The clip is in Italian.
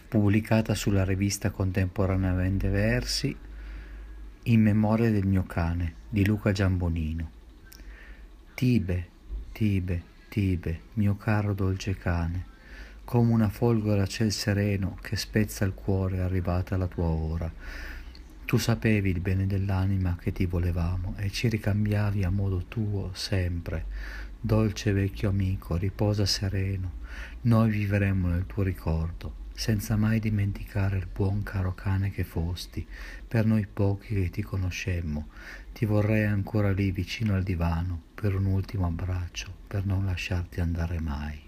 pubblicata sulla rivista Contemporaneamente Versi, In memoria del mio cane, di Luca Giambonino. Tibe, Tibe, Tibe, mio caro dolce cane, come una folgore a ciel sereno che spezza il cuore arrivata la tua ora. Tu sapevi il bene dell'anima che ti volevamo e ci ricambiavi a modo tuo sempre. Dolce vecchio amico, riposa sereno, noi vivremo nel tuo ricordo, senza mai dimenticare il buon caro cane che fosti, per noi pochi che ti conoscemmo. Ti vorrei ancora lì vicino al divano, per un ultimo abbraccio, per non lasciarti andare mai.